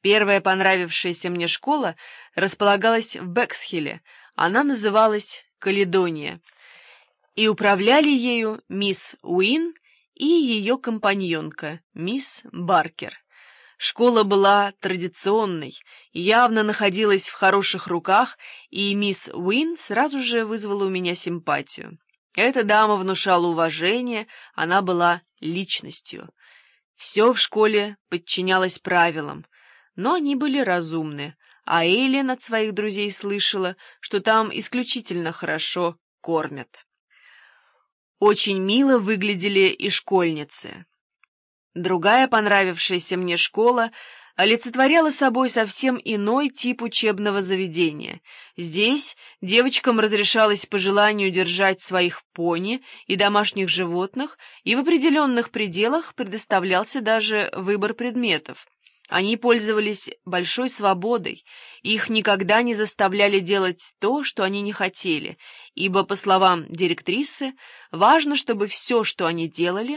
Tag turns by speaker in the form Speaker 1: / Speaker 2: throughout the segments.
Speaker 1: Первая понравившаяся мне школа располагалась в Бэксхилле. Она называлась «Каледония», и управляли ею мисс Уин и ее компаньонка, мисс Баркер. Школа была традиционной, явно находилась в хороших руках, и мисс Уин сразу же вызвала у меня симпатию. Эта дама внушала уважение, она была личностью. Все в школе подчинялось правилам, но они были разумны, а Эллен от своих друзей слышала, что там исключительно хорошо кормят. Очень мило выглядели и школьницы. Другая понравившаяся мне школа олицетворяла собой совсем иной тип учебного заведения. Здесь девочкам разрешалось по желанию держать своих пони и домашних животных, и в определенных пределах предоставлялся даже выбор предметов. Они пользовались большой свободой, их никогда не заставляли делать то, что они не хотели, ибо, по словам директрисы, важно, чтобы все, что они делали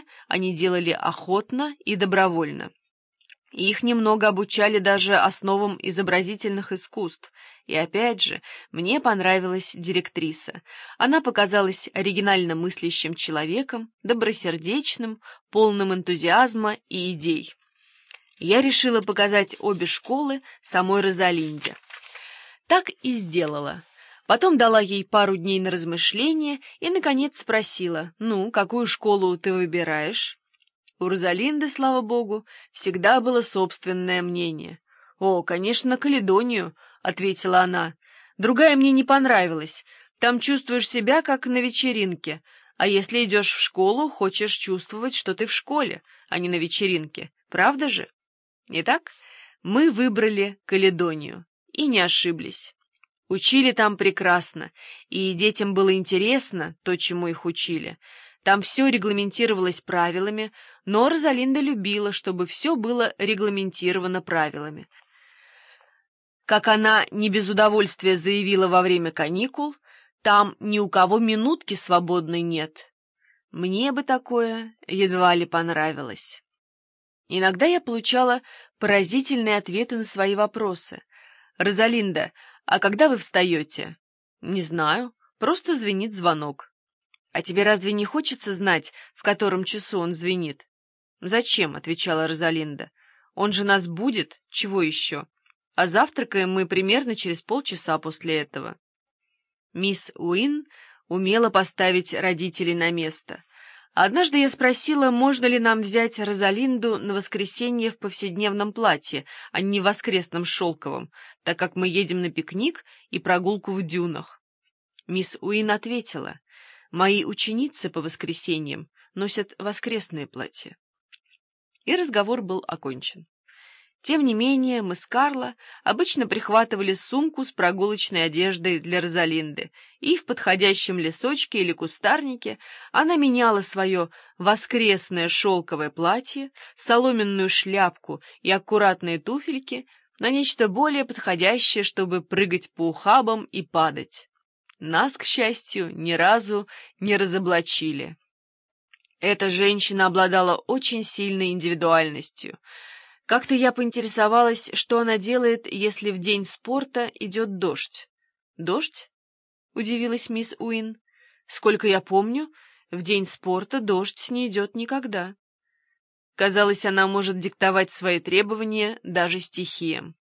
Speaker 1: охотно и добровольно. Их немного обучали даже основам изобразительных искусств. И опять же, мне понравилась директриса. Она показалась оригинально мыслящим человеком, добросердечным, полным энтузиазма и идей. Я решила показать обе школы самой Розалинде. Так и сделала. Потом дала ей пару дней на размышление и, наконец, спросила: «Ну, какую школу ты выбираешь?» У Розалинды, слава богу, всегда было собственное мнение. «О, конечно, Каледонию», — ответила она. «Другая мне не понравилась. Там чувствуешь себя, как на вечеринке. А если идешь в школу, хочешь чувствовать, что ты в школе, а не на вечеринке. Правда же?» Итак, мы выбрали Каледонию и не ошиблись. Учили там прекрасно, и детям было интересно то, чему их учили. Там все регламентировалось правилами, но Розалинда любила, чтобы все было регламентировано правилами. Как она не без удовольствия заявила во время каникул, там ни у кого минутки свободной нет. Мне бы такое едва ли понравилось. Иногда я получала поразительные ответы на свои вопросы. «Розалинда, а когда вы встаете?» «Не знаю, просто звенит звонок». «А тебе разве не хочется знать, в котором часу он звенит?» «Зачем?» — отвечала Розалинда. «Он же нас будет, чего еще? А завтракаем мы примерно через полчаса после этого». Мисс Уин умела поставить родителей на место. Однажды я спросила, можно ли нам взять Розалинду на воскресенье в повседневном платье, а не в воскресном шелковом, так как мы едем на пикник и прогулку в дюнах. Мисс Уин ответила: «Мои ученицы по воскресеньям носят воскресные платья». И разговор был окончен. Тем не менее, мы с Карло обычно прихватывали сумку с прогулочной одеждой для Розалинды, и в подходящем лесочке или кустарнике она меняла свое воскресное шелковое платье, соломенную шляпку и аккуратные туфельки на нечто более подходящее, чтобы прыгать по ухабам и падать. Нас, к счастью, ни разу не разоблачили. Эта женщина обладала очень сильной индивидуальностью. Как-то я поинтересовалась, что она делает, если в день спорта идет дождь. «Дождь?» — удивилась мисс Уин. «Сколько я помню, в день спорта дождь не идет никогда». Казалось, она может диктовать свои требования даже стихиям.